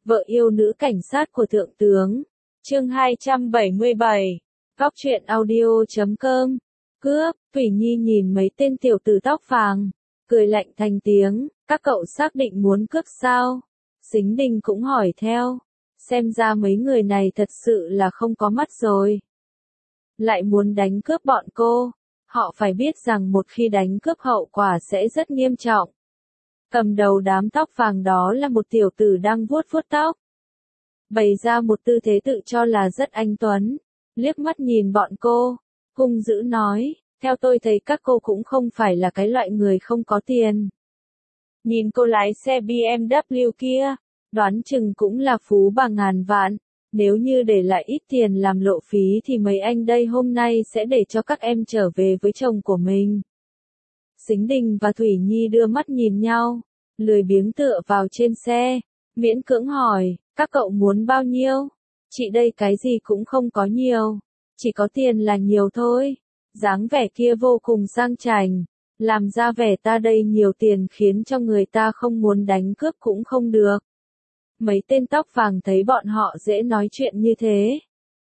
vợ yêu nữ cảnh sát của thượng tướng. Chương 277. Góc truyện audio.com. Cướp, Thủy Nhi nhìn mấy tên tiểu tử tóc vàng, cười lạnh thành tiếng, các cậu xác định muốn cướp sao? Sính Đình cũng hỏi theo, xem ra mấy người này thật sự là không có mắt rồi. Lại muốn đánh cướp bọn cô, họ phải biết rằng một khi đánh cướp hậu quả sẽ rất nghiêm trọng. Cầm đầu đám tóc vàng đó là một tiểu tử đang vuốt vuốt tóc, bày ra một tư thế tự cho là rất anh tuấn, liếc mắt nhìn bọn cô, hung dữ nói, theo tôi thấy các cô cũng không phải là cái loại người không có tiền. Nhìn cô lái xe BMW kia, đoán chừng cũng là phú bà ngàn vạn, nếu như để lại ít tiền làm lộ phí thì mấy anh đây hôm nay sẽ để cho các em trở về với chồng của mình. Sính Đình và Thủy Nhi đưa mắt nhìn nhau, lười biếng tựa vào trên xe, miễn cưỡng hỏi, các cậu muốn bao nhiêu? Chị đây cái gì cũng không có nhiều, chỉ có tiền là nhiều thôi. Dáng vẻ kia vô cùng sang chảnh, làm ra vẻ ta đây nhiều tiền khiến cho người ta không muốn đánh cướp cũng không được. Mấy tên tóc vàng thấy bọn họ dễ nói chuyện như thế,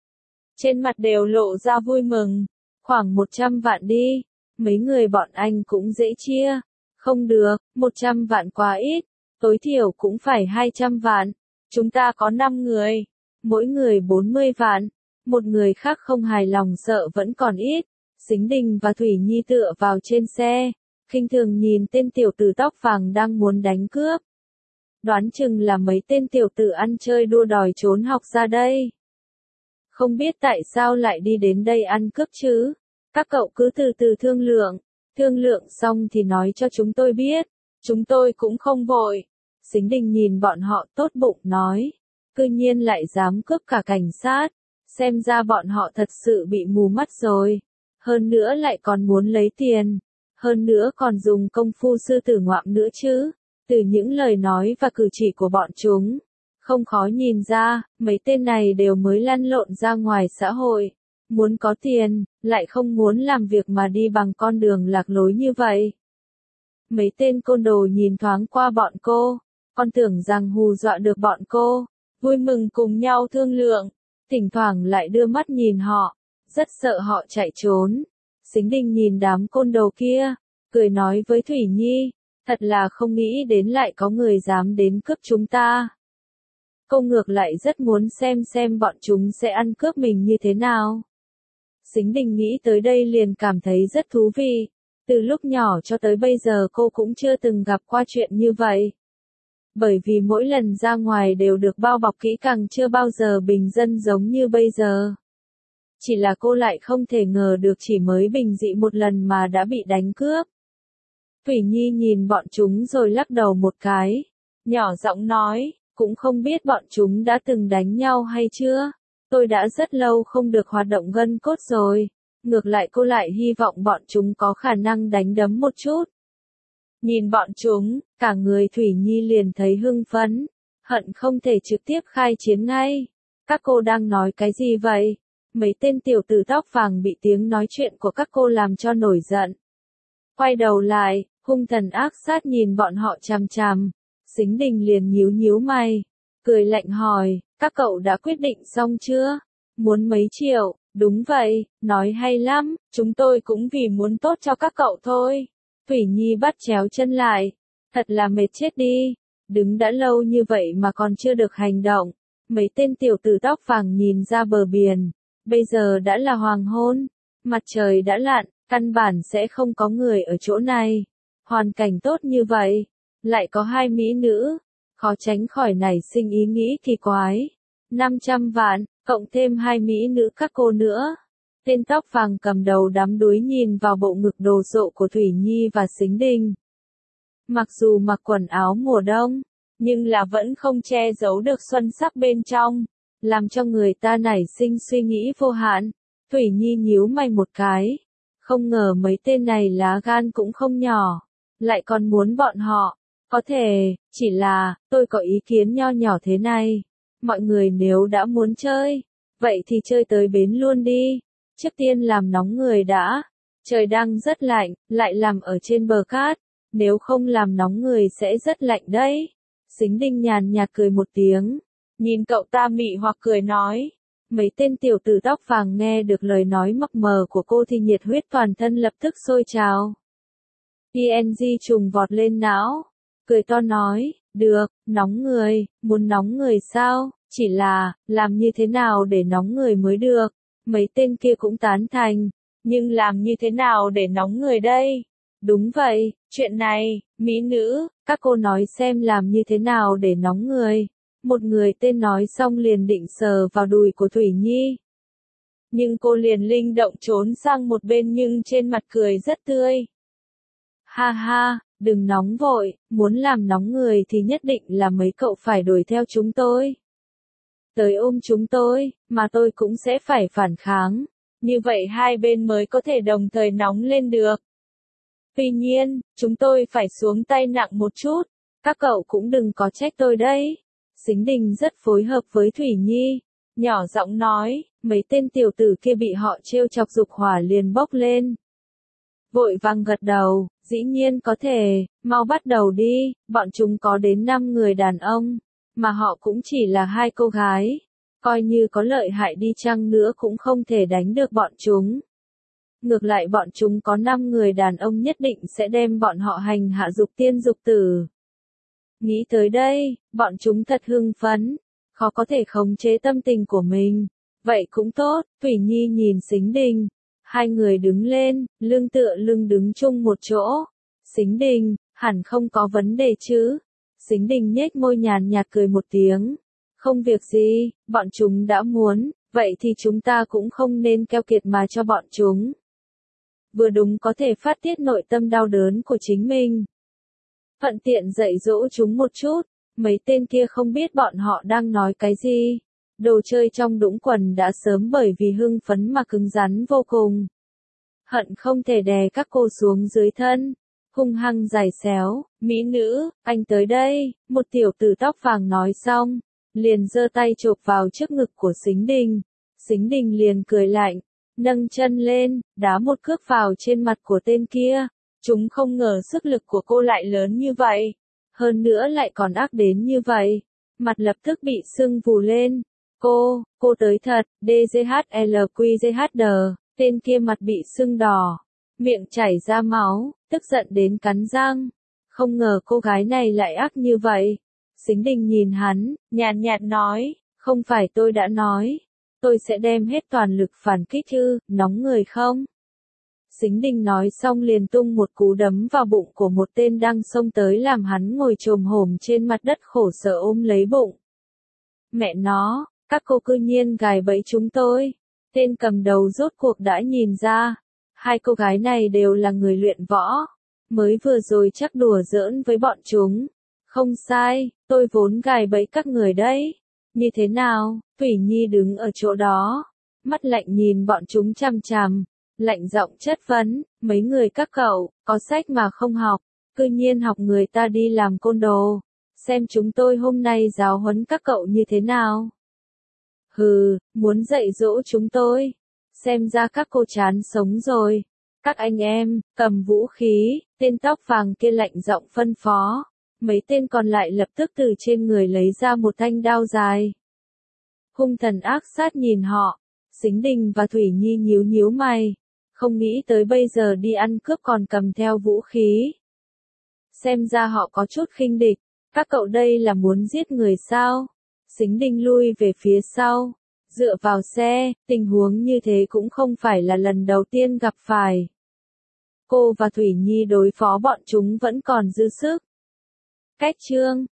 trên mặt đều lộ ra vui mừng, khoảng 100 vạn đi, mấy người bọn anh cũng dễ chia. Không được, 100 vạn quá ít, tối thiểu cũng phải 200 vạn, chúng ta có 5 người, mỗi người 40 vạn, một người khác không hài lòng sợ vẫn còn ít. Sính Đình và Thủy Nhi tựa vào trên xe, khinh thường nhìn tên tiểu tử tóc vàng đang muốn đánh cướp. Đoán chừng là mấy tên tiểu tử ăn chơi đua đòi trốn học ra đây. Không biết tại sao lại đi đến đây ăn cướp chứ? Các cậu cứ từ từ thương lượng xong thì nói cho chúng tôi biết, chúng tôi cũng không vội. Sính Đình nhìn bọn họ tốt bụng nói, cư nhiên lại dám cướp cả cảnh sát, xem ra bọn họ thật sự bị mù mắt rồi. Hơn nữa lại còn muốn lấy tiền, hơn nữa còn dùng công phu sư tử ngoạm nữa chứ. Từ những lời nói và cử chỉ của bọn chúng, không khó nhìn ra, mấy tên này đều mới lăn lộn ra ngoài xã hội, muốn có tiền, lại không muốn làm việc mà đi bằng con đường lạc lối như vậy. Mấy tên côn đồ nhìn thoáng qua bọn cô, còn tưởng rằng hù dọa được bọn cô, vui mừng cùng nhau thương lượng, thỉnh thoảng lại đưa mắt nhìn họ, rất sợ họ chạy trốn. Sính Đình nhìn đám côn đồ kia, cười nói với Thủy Nhi, thật là không nghĩ đến lại có người dám đến cướp chúng ta. Cô ngược lại rất muốn xem bọn chúng sẽ ăn cướp mình như thế nào. Sính Đình nghĩ tới đây liền cảm thấy rất thú vị, từ lúc nhỏ cho tới bây giờ cô cũng chưa từng gặp qua chuyện như vậy. Bởi vì mỗi lần ra ngoài đều được bao bọc kỹ càng, chưa bao giờ bình dân giống như bây giờ. Chỉ là cô lại không thể ngờ được chỉ mới bình dị một lần mà đã bị đánh cướp. Thủy Nhi nhìn bọn chúng rồi lắc đầu một cái, nhỏ giọng nói, cũng không biết bọn chúng đã từng đánh nhau hay chưa. Tôi đã rất lâu không được hoạt động gân cốt rồi, ngược lại cô lại hy vọng bọn chúng có khả năng đánh đấm một chút. Nhìn bọn chúng, cả người Thủy Nhi liền thấy hưng phấn, hận không thể trực tiếp khai chiến ngay. Các cô đang nói cái gì vậy? Mấy tên tiểu tử tóc vàng bị tiếng nói chuyện của các cô làm cho nổi giận. Quay đầu lại, hung thần ác sát nhìn bọn họ chằm chằm. Sính Đình liền nhíu mày, cười lạnh hỏi, các cậu đã quyết định xong chưa? Muốn mấy triệu? Đúng vậy, nói hay lắm, chúng tôi cũng vì muốn tốt cho các cậu thôi. Thủy Nhi bắt chéo chân lại, thật là mệt chết đi, đứng đã lâu như vậy mà còn chưa được hành động. Mấy tên tiểu tử tóc vàng nhìn ra bờ biển, bây giờ đã là hoàng hôn, mặt trời đã lặn, căn bản sẽ không có người ở chỗ này. Hoàn cảnh tốt như vậy, lại có hai mỹ nữ, khó tránh khỏi nảy sinh ý nghĩ kỳ quái. 500 vạn, cộng thêm hai mỹ nữ các cô nữa. Tên tóc vàng cầm đầu đắm đuối nhìn vào bộ ngực đồ sộ của Thủy Nhi và Sính Đình. Mặc dù mặc quần áo mùa đông, nhưng là vẫn không che giấu được xuân sắc bên trong, làm cho người ta nảy sinh suy nghĩ vô hạn. Thủy Nhi nhíu mày một cái, không ngờ mấy tên này lá gan cũng không nhỏ, lại còn muốn bọn họ. Có thể, chỉ là, tôi có ý kiến nho nhỏ thế này. Mọi người nếu đã muốn chơi, vậy thì chơi tới bến luôn đi. Trước tiên làm nóng người đã. Trời đang rất lạnh, lại làm ở trên bờ cát. Nếu không làm nóng người sẽ rất lạnh đấy. Sính Đình nhàn nhạt cười một tiếng, nhìn cậu ta mị hoặc cười nói. Mấy tên tiểu tử tóc vàng nghe được lời nói mập mờ của cô thì nhiệt huyết toàn thân lập tức sôi trào. PNG trùng vọt lên não, cười to nói, được, nóng người, muốn nóng người sao, chỉ là, làm như thế nào để nóng người mới được. Mấy tên kia cũng tán thành, nhưng làm như thế nào để nóng người đây? Đúng vậy, chuyện này, mỹ nữ, các cô nói xem làm như thế nào để nóng người. Một người tên nói xong liền định sờ vào đùi của Thủy Nhi. Nhưng cô liền linh động trốn sang một bên nhưng trên mặt cười rất tươi. Ha ha, đừng nóng vội, muốn làm nóng người thì nhất định là mấy cậu phải đuổi theo chúng tôi. Tới ôm chúng tôi, mà tôi cũng sẽ phải phản kháng. Như vậy hai bên mới có thể đồng thời nóng lên được. Tuy nhiên, chúng tôi phải xuống tay nặng một chút. Các cậu cũng đừng có trách tôi đấy. Sính Đình rất phối hợp với Thủy Nhi. Nhỏ giọng nói, mấy tên tiểu tử kia bị họ trêu chọc dục hỏa liền bốc lên. Vội vàng gật đầu, dĩ nhiên có thể, mau bắt đầu đi, bọn chúng có đến 5 người đàn ông, mà họ cũng chỉ là 2 cô gái. Coi như có lợi hại đi chăng nữa cũng không thể đánh được bọn chúng. Ngược lại bọn chúng có 5 người đàn ông nhất định sẽ đem bọn họ hành hạ dục tiên dục tử. Nghĩ tới đây, bọn chúng thật hưng phấn, khó có thể khống chế tâm tình của mình. Vậy cũng tốt, Thủy Nhi nhìn Sính Đình. Hai người đứng lên, lưng tựa lưng đứng chung một chỗ. Sính Đình, hẳn không có vấn đề chứ. Sính Đình nhếch môi nhàn nhạt cười một tiếng. Không việc gì, bọn chúng đã muốn, vậy thì chúng ta cũng không nên keo kiệt mà cho bọn chúng. Vừa đúng có thể phát tiết nội tâm đau đớn của chính mình. Thuận tiện dạy dỗ chúng một chút, mấy tên kia không biết bọn họ đang nói cái gì. Đồ chơi trong đũng quần đã sớm bởi vì hưng phấn mà cứng rắn vô cùng. Hận không thể đè các cô xuống dưới thân. Hung hăng giày xéo, mỹ nữ, anh tới đây, một tiểu tử tóc vàng nói xong. Liền giơ tay chộp vào trước ngực của Sính Đình. Sính Đình liền cười lạnh, nâng chân lên, đá một cước vào trên mặt của tên kia. Chúng không ngờ sức lực của cô lại lớn như vậy. Hơn nữa lại còn ác đến như vậy. Mặt lập tức bị sưng vù lên. Cô tới thật, DGHLQGHD, tên kia mặt bị sưng đỏ. Miệng chảy ra máu, tức giận đến cắn răng. Không ngờ cô gái này lại ác như vậy. Sính Đình nhìn hắn, nhàn nhạt nói, không phải tôi đã nói. Tôi sẽ đem hết toàn lực phản kích chứ, nóng người không? Sính Đình nói xong liền tung một cú đấm vào bụng của một tên đang xông tới làm hắn ngồi chồm hổm trên mặt đất khổ sở ôm lấy bụng. Mẹ nó, các cô cư nhiên gài bẫy chúng tôi. Tên cầm đầu rốt cuộc đã nhìn ra. Hai cô gái này đều là người luyện võ. Mới vừa rồi chắc đùa giỡn với bọn chúng. Không sai, tôi vốn gài bẫy các người đấy. Như thế nào? Thủy Nhi đứng ở chỗ đó. Mắt lạnh nhìn bọn chúng chằm chằm. Lạnh giọng chất vấn, mấy người các cậu, có sách mà không học. Cư nhiên học người ta đi làm côn đồ. Xem chúng tôi hôm nay giáo huấn các cậu như thế nào. Hừ, muốn dạy dỗ chúng tôi. Xem ra các cô chán sống rồi. Các anh em, cầm vũ khí, tên tóc vàng kia lạnh giọng phân phó. Mấy tên còn lại lập tức từ trên người lấy ra một thanh đao dài. Hung thần ác sát nhìn họ. Sính Đình và Thủy Nhi nhíu nhíu mày. Không nghĩ tới bây giờ đi ăn cướp còn cầm theo vũ khí. Xem ra họ có chút khinh địch. Các cậu đây là muốn giết người sao? Sính Đình lui về phía sau. Dựa vào xe, tình huống như thế cũng không phải là lần đầu tiên gặp phải. Cô và Thủy Nhi đối phó bọn chúng vẫn còn dư sức. Cách chương